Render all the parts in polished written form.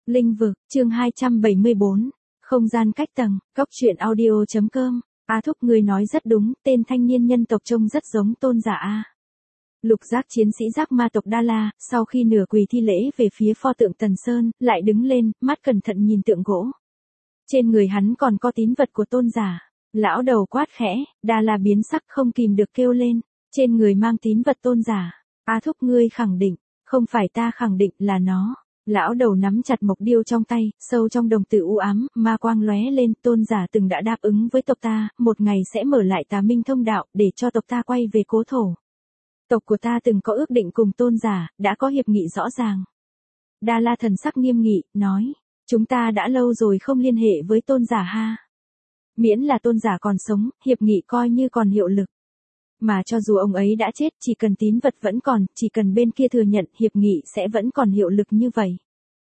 Linh vực, chương 274, không gian cách tầng, góc truyện audio.com. A Thúc ngươi nói rất đúng, tên thanh niên nhân tộc trông rất giống Tôn giả A. Lục giác chiến sĩ giác ma tộc Đa La, sau khi nửa quỳ thi lễ về phía pho tượng Tần Sơn, lại đứng lên, mắt cẩn thận nhìn tượng gỗ. Trên người hắn còn có tín vật của Tôn giả. Lão đầu quát khẽ, Đa La biến sắc không kìm được kêu lên, trên người mang tín vật Tôn giả. A Thúc ngươi khẳng định, không phải ta khẳng định là nó. Lão đầu nắm chặt mộc điêu trong tay, sâu trong đồng tử u ám, ma quang lóe lên, Tôn giả từng đã đáp ứng với tộc ta, một ngày sẽ mở lại Tà Minh thông đạo, để cho tộc ta quay về cố thổ. Tộc của ta từng có ước định cùng Tôn giả, đã có hiệp nghị rõ ràng. Đa La thần sắc nghiêm nghị, nói, chúng ta đã lâu rồi không liên hệ với Tôn giả ha. Miễn là Tôn giả còn sống, hiệp nghị coi như còn hiệu lực. Mà cho dù ông ấy đã chết, chỉ cần tín vật vẫn còn, chỉ cần bên kia thừa nhận, hiệp nghị sẽ vẫn còn hiệu lực như vậy.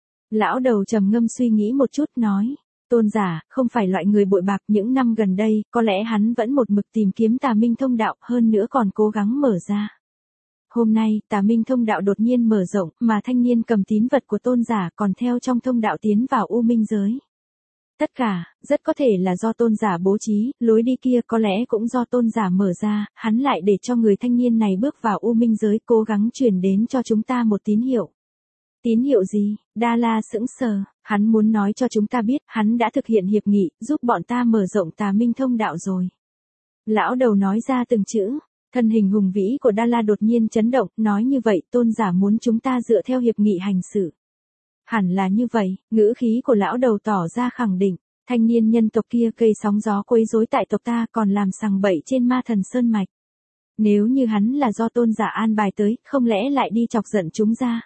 Lão đầu trầm ngâm suy nghĩ một chút nói, Tôn giả, không phải loại người bội bạc, những năm gần đây, có lẽ hắn vẫn một mực tìm kiếm Tà Minh thông đạo, hơn nữa còn cố gắng mở ra. Hôm nay, Tà Minh thông đạo đột nhiên mở rộng, mà thanh niên cầm tín vật của Tôn giả còn theo trong thông đạo tiến vào U Minh giới. Tất cả, rất có thể là do Tôn giả bố trí, lối đi kia có lẽ cũng do Tôn giả mở ra, hắn lại để cho người thanh niên này bước vào U Minh giới, cố gắng truyền đến cho chúng ta một tín hiệu. Tín hiệu gì? Đa La sững sờ, hắn muốn nói cho chúng ta biết, hắn đã thực hiện hiệp nghị, giúp bọn ta mở rộng Tà Minh thông đạo rồi. Lão đầu nói ra từng chữ, thân hình hùng vĩ của Đa La đột nhiên chấn động, nói như vậy, Tôn giả muốn chúng ta dựa theo hiệp nghị hành xử. Hẳn là như vậy, ngữ khí của lão đầu tỏ ra khẳng định, thanh niên nhân tộc kia gây sóng gió quấy rối tại tộc ta còn làm sằng bậy trên Ma Thần Sơn Mạch. Nếu như hắn là do Tôn giả an bài tới, không lẽ lại đi chọc giận chúng ra.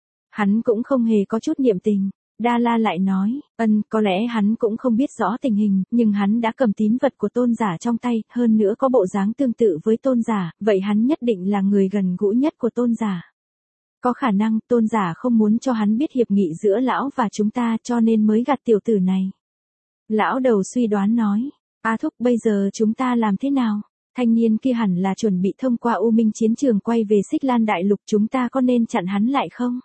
Hắn cũng không hề có chút niệm tình. Đa La lại nói, có lẽ hắn cũng không biết rõ tình hình, nhưng hắn đã cầm tín vật của Tôn giả trong tay, hơn nữa có bộ dáng tương tự với Tôn giả, vậy hắn nhất định là người gần gũi nhất của Tôn giả. Có khả năng Tôn giả không muốn cho hắn biết hiệp nghị giữa lão và chúng ta cho nên mới gạt tiểu tử này. Lão đầu suy đoán nói, A Thúc bây giờ chúng ta làm thế nào? Thanh niên kia hẳn là chuẩn bị thông qua U Minh chiến trường quay về Xích Lan Đại Lục, chúng ta có nên chặn hắn lại không?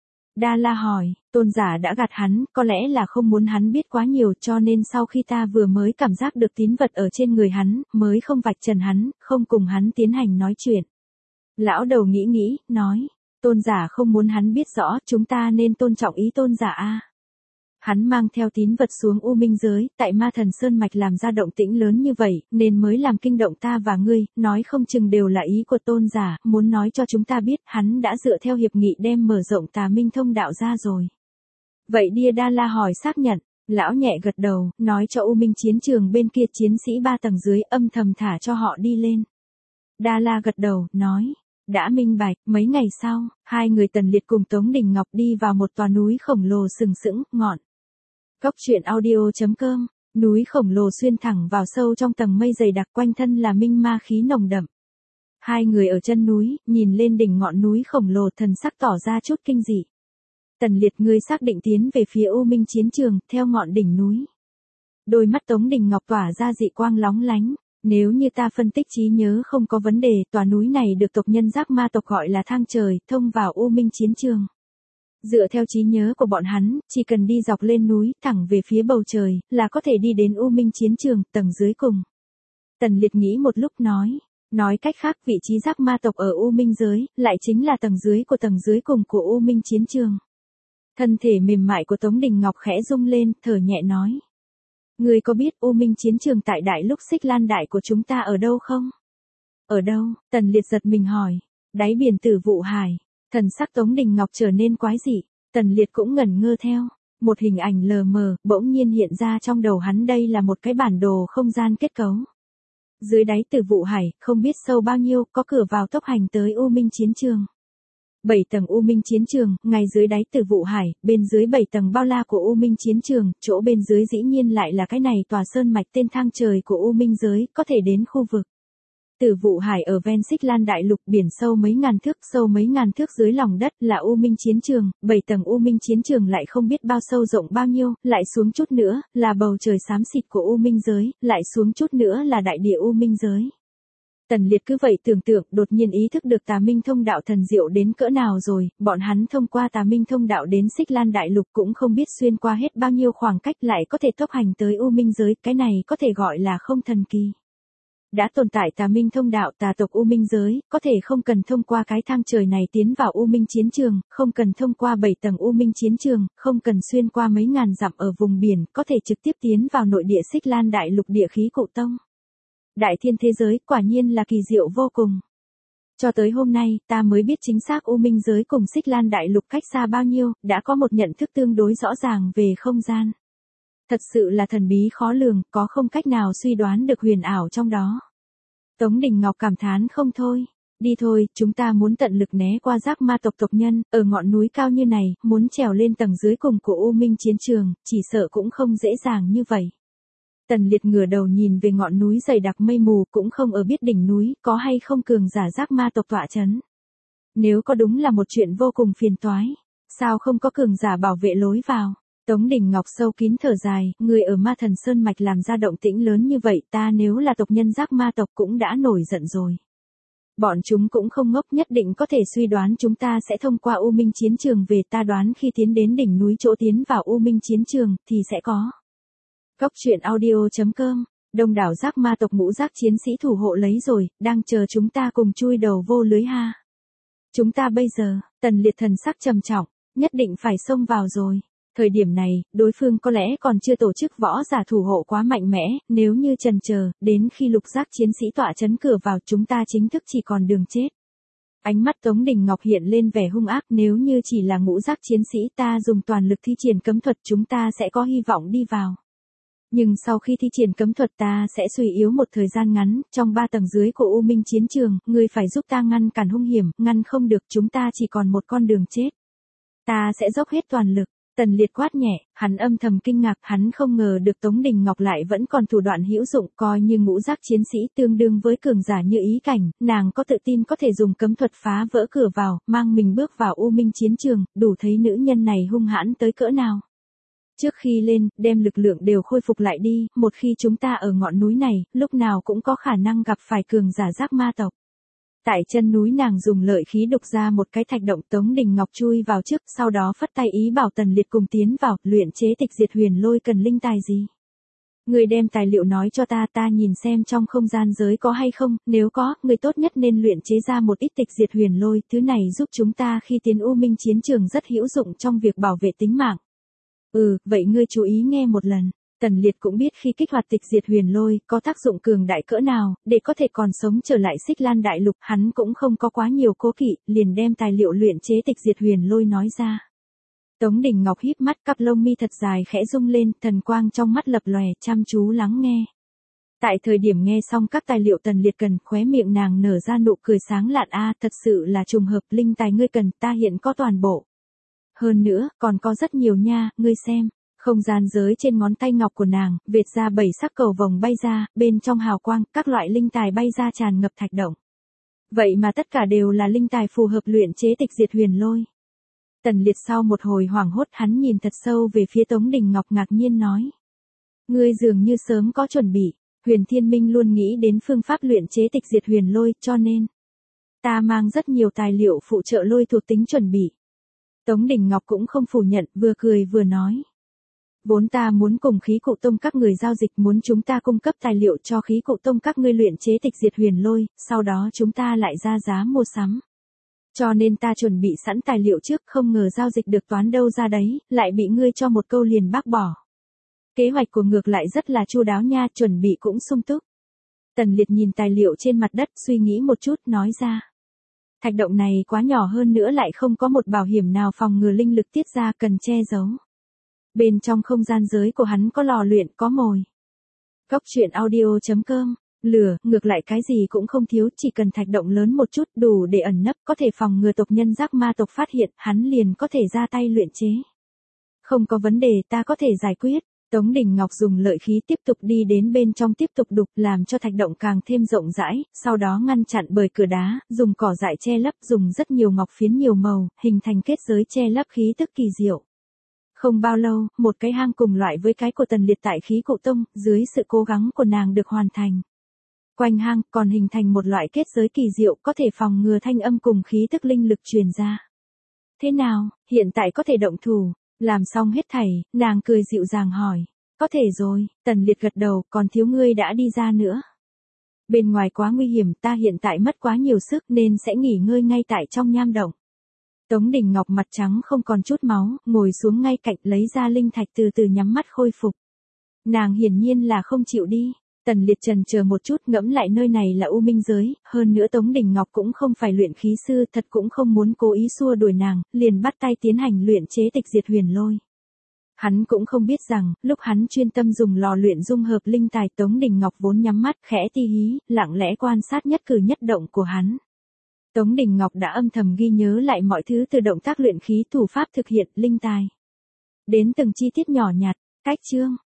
Đa La hỏi, Tôn giả đã gạt hắn, có lẽ là không muốn hắn biết quá nhiều cho nên sau khi ta vừa mới cảm giác được tín vật ở trên người hắn, mới không vạch trần hắn, không cùng hắn tiến hành nói chuyện. Lão đầu nghĩ, nói. Tôn giả không muốn hắn biết rõ, chúng ta nên tôn trọng ý Tôn giả a. Hắn mang theo tín vật xuống U Minh giới, tại Ma Thần Sơn Mạch làm ra động tĩnh lớn như vậy, nên mới làm kinh động ta và ngươi, nói không chừng đều là ý của Tôn giả, muốn nói cho chúng ta biết, hắn đã dựa theo hiệp nghị đem mở rộng Tà Minh thông đạo ra rồi. Vậy Đia Đa La hỏi xác nhận, lão nhẹ gật đầu, nói cho U Minh chiến trường bên kia chiến sĩ 3 tầng dưới âm thầm thả cho họ đi lên. Đa La gật đầu, nói. Đã minh bạch, mấy ngày sau, hai người Tần Liệt cùng Tống Đình Ngọc đi vào một tòa núi khổng lồ sừng sững, ngọn. Góc truyện audio.com, núi khổng lồ xuyên thẳng vào sâu trong tầng mây dày đặc, quanh thân là minh ma khí nồng đậm. Hai người ở chân núi, nhìn lên đỉnh ngọn núi khổng lồ, thần sắc tỏ ra chút kinh dị. Tần Liệt ngươi xác định tiến về phía U Minh chiến trường, theo ngọn đỉnh núi. Đôi mắt Tống Đình Ngọc tỏa ra dị quang lóng lánh. Nếu như ta phân tích trí nhớ không có vấn đề, tòa núi này được tộc nhân giác ma tộc gọi là thang trời, thông vào U Minh chiến trường. Dựa theo trí nhớ của bọn hắn, chỉ cần đi dọc lên núi, thẳng về phía bầu trời, là có thể đi đến U Minh chiến trường, tầng dưới cùng. Tần Liệt nghĩ một lúc nói cách khác vị trí giác ma tộc ở U Minh giới, lại chính là tầng dưới cùng của U Minh chiến trường. Thân thể mềm mại của Tống Đình Ngọc khẽ rung lên, thở nhẹ nói. Ngươi có biết U Minh chiến trường tại Đại Lục Xích Lan Đại của chúng ta ở đâu không? Ở đâu? Tần Liệt giật mình hỏi. Đáy biển Tử Vụ Hải. Thần sắc Tống Đình Ngọc trở nên quái dị. Tần Liệt cũng ngẩn ngơ theo. Một hình ảnh lờ mờ, bỗng nhiên hiện ra trong đầu hắn, đây là một cái bản đồ không gian kết cấu. Dưới đáy Tử Vụ Hải, không biết sâu bao nhiêu, có cửa vào tốc hành tới U Minh chiến trường. 7 tầng U Minh chiến trường, ngay dưới đáy Tử Vụ Hải, bên dưới 7 tầng bao la của U Minh chiến trường, chỗ bên dưới dĩ nhiên lại là cái này tòa sơn mạch tên thang trời của U Minh giới, có thể đến khu vực. Tử Vụ Hải ở ven Xích Lan Đại Lục, biển sâu mấy ngàn thước dưới lòng đất là U Minh chiến trường, 7 tầng U Minh chiến trường lại không biết bao sâu rộng bao nhiêu, lại xuống chút nữa, là bầu trời xám xịt của U Minh giới, lại xuống chút nữa là đại địa U Minh giới. Tần Liệt cứ vậy tưởng tượng, đột nhiên ý thức được Tà Minh thông đạo thần diệu đến cỡ nào rồi, bọn hắn thông qua Tà Minh thông đạo đến Xích Lan Đại Lục cũng không biết xuyên qua hết bao nhiêu khoảng cách lại có thể tốc hành tới U Minh giới, cái này có thể gọi là không thần kỳ. Đã tồn tại Tà Minh thông đạo tà tộc U Minh giới, có thể không cần thông qua cái thang trời này tiến vào U Minh chiến trường, không cần thông qua 7 tầng U Minh chiến trường, không cần xuyên qua mấy ngàn dặm ở vùng biển, có thể trực tiếp tiến vào nội địa Xích Lan Đại Lục địa khí cụ tông. Đại thiên thế giới quả nhiên là kỳ diệu vô cùng. Cho tới hôm nay, ta mới biết chính xác U Minh giới cùng Xích Lan Đại Lục cách xa bao nhiêu, đã có một nhận thức tương đối rõ ràng về không gian. Thật sự là thần bí khó lường, có không cách nào suy đoán được huyền ảo trong đó. Tống Đình Ngọc cảm thán không thôi. Đi thôi, chúng ta muốn tận lực né qua giác ma tộc tộc nhân, ở ngọn núi cao như này, muốn trèo lên tầng dưới cùng của U Minh chiến trường, chỉ sợ cũng không dễ dàng như vậy. Tần Liệt ngửa đầu nhìn về ngọn núi dày đặc mây mù, cũng không ở biết đỉnh núi có hay không cường giả giác ma tộc tọa chấn. Nếu có đúng là một chuyện vô cùng phiền toái. Sao không có cường giả bảo vệ lối vào? Tống Đình Ngọc sâu kín thở dài, người ở Ma Thần Sơn Mạch làm ra động tĩnh lớn như vậy, ta nếu là tộc nhân giác ma tộc cũng đã nổi giận rồi. Bọn chúng cũng không ngốc, nhất định có thể suy đoán chúng ta sẽ thông qua U Minh chiến trường về, ta đoán khi tiến đến đỉnh núi chỗ tiến vào U Minh chiến trường, thì sẽ có. Góc truyện audio.com, đông đảo giác ma tộc ngũ giác chiến sĩ thủ hộ lấy rồi, đang chờ chúng ta cùng chui đầu vô lưới ha. Chúng ta bây giờ, Tần Liệt thần sắc trầm trọng, nhất định phải xông vào rồi. Thời điểm này, đối phương có lẽ còn chưa tổ chức võ giả thủ hộ quá mạnh mẽ, nếu như chần chờ, đến khi lục giác chiến sĩ tọa chấn cửa vào chúng ta chính thức chỉ còn đường chết. Ánh mắt Tống Đình Ngọc hiện lên vẻ hung ác, nếu như chỉ là ngũ giác chiến sĩ ta dùng toàn lực thi triển cấm thuật chúng ta sẽ có hy vọng đi vào. Nhưng sau khi thi triển cấm thuật ta sẽ suy yếu một thời gian ngắn, trong 3 tầng dưới của U Minh chiến trường, ngươi phải giúp ta ngăn cản hung hiểm, ngăn không được chúng ta chỉ còn một con đường chết. Ta sẽ dốc hết toàn lực. Tần Liệt quát nhẹ, hắn âm thầm kinh ngạc, hắn không ngờ được Tống Đình Ngọc lại vẫn còn thủ đoạn hữu dụng, coi như ngũ giác chiến sĩ tương đương với cường giả như ý cảnh, nàng có tự tin có thể dùng cấm thuật phá vỡ cửa vào, mang mình bước vào U Minh chiến trường, đủ thấy nữ nhân này hung hãn tới cỡ nào. Trước khi lên, đem lực lượng đều khôi phục lại đi, một khi chúng ta ở ngọn núi này, lúc nào cũng có khả năng gặp phải cường giả giác ma tộc. Tại chân núi nàng dùng lợi khí đục ra một cái thạch động, Tống Đình Ngọc chui vào trước, sau đó phất tay ý bảo Tần Liệt cùng tiến vào, luyện chế tịch diệt huyền lôi cần linh tài gì. Người đem tài liệu nói cho ta, ta nhìn xem trong không gian giới có hay không, nếu có, người tốt nhất nên luyện chế ra một ít tịch diệt huyền lôi, thứ này giúp chúng ta khi tiến U Minh chiến trường rất hữu dụng trong việc bảo vệ tính mạng. Vậy ngươi chú ý nghe một lần. Tần Liệt cũng biết khi kích hoạt tịch diệt huyền lôi có tác dụng cường đại cỡ nào, để có thể còn sống trở lại Xích Lan Đại Lục, hắn cũng không có quá nhiều cố kỵ, liền đem tài liệu luyện chế tịch diệt huyền lôi nói ra. Tống Đình Ngọc híp mắt, cặp lông mi thật dài khẽ rung lên, thần quang trong mắt lập lòe, chăm chú lắng nghe. Tại thời điểm nghe xong các tài liệu Tần Liệt cần, khóe miệng nàng nở ra nụ cười sáng lạn, thật sự là trùng hợp, linh tài ngươi cần, ta hiện có toàn bộ. Hơn nữa, còn có rất nhiều nha, ngươi xem. Không gian giới trên ngón tay ngọc của nàng, vệt ra 7 sắc cầu vồng bay ra, bên trong hào quang, các loại linh tài bay ra tràn ngập thạch động. Vậy mà tất cả đều là linh tài phù hợp luyện chế tịch diệt huyền lôi. Tần Liệt sau một hồi hoảng hốt, hắn nhìn thật sâu về phía Tống Đình Ngọc, ngạc nhiên nói. Ngươi dường như sớm có chuẩn bị, Huyền Thiên Minh luôn nghĩ đến phương pháp luyện chế tịch diệt huyền lôi, cho nên ta mang rất nhiều tài liệu phụ trợ lôi thuộc tính chuẩn bị. Tống Đình Ngọc cũng không phủ nhận, vừa cười vừa nói. Vốn ta muốn cùng khí cụ tông các người giao dịch, muốn chúng ta cung cấp tài liệu cho khí cụ tông các ngươi luyện chế tịch diệt huyền lôi, sau đó chúng ta lại ra giá mua sắm. Cho nên ta chuẩn bị sẵn tài liệu trước, không ngờ giao dịch được toán đâu ra đấy, lại bị ngươi cho một câu liền bác bỏ. Kế hoạch của ngược lại rất là chu đáo nha, chuẩn bị cũng sung túc. Tần Liệt nhìn tài liệu trên mặt đất, suy nghĩ một chút, nói ra. Thạch động này quá nhỏ, hơn nữa lại không có một bảo hiểm nào phòng ngừa linh lực tiết ra, cần che giấu. Bên trong không gian giới của hắn có lò luyện, có mồi. Góc truyện audio.com, lửa, ngược lại cái gì cũng không thiếu, chỉ cần thạch động lớn một chút, đủ để ẩn nấp, có thể phòng ngừa tộc nhân giác ma tộc phát hiện, hắn liền có thể ra tay luyện chế. Không có vấn đề, ta có thể giải quyết. Tống Đình Ngọc dùng lợi khí tiếp tục đi đến bên trong tiếp tục đục, làm cho thạch động càng thêm rộng rãi, sau đó ngăn chặn bởi cửa đá, dùng cỏ dại che lấp, dùng rất nhiều ngọc phiến nhiều màu, hình thành kết giới che lấp khí tức kỳ diệu. Không bao lâu, một cái hang cùng loại với cái của Tần Liệt tại khí cụ tông, dưới sự cố gắng của nàng được hoàn thành. Quanh hang còn hình thành một loại kết giới kỳ diệu có thể phòng ngừa thanh âm cùng khí tức linh lực truyền ra. Thế nào, hiện tại có thể động thủ, làm xong hết thảy, nàng cười dịu dàng hỏi. Có thể rồi, Tần Liệt gật đầu, còn thiếu ngươi đã đi ra nữa. Bên ngoài quá nguy hiểm, ta hiện tại mất quá nhiều sức nên sẽ nghỉ ngơi ngay tại trong nham động. Tống Đình Ngọc mặt trắng không còn chút máu, ngồi xuống ngay cạnh lấy ra linh thạch từ từ nhắm mắt khôi phục. Nàng hiển nhiên là không chịu đi. Tần Liệt chần chờ một chút ngẫm lại nơi này là U Minh giới, hơn nữa Tống Đình Ngọc cũng không phải luyện khí sư, thật cũng không muốn cố ý xua đuổi nàng, liền bắt tay tiến hành luyện chế tịch diệt huyền lôi. Hắn cũng không biết rằng, lúc hắn chuyên tâm dùng lò luyện dung hợp linh tài Tống Đình Ngọc vốn nhắm mắt khẽ ti hí, lặng lẽ quan sát nhất cử nhất động của hắn. Tống Đình Ngọc đã âm thầm ghi nhớ lại mọi thứ từ động tác luyện khí thủ pháp thực hiện linh tài. Đến từng chi tiết nhỏ nhặt, cách chương.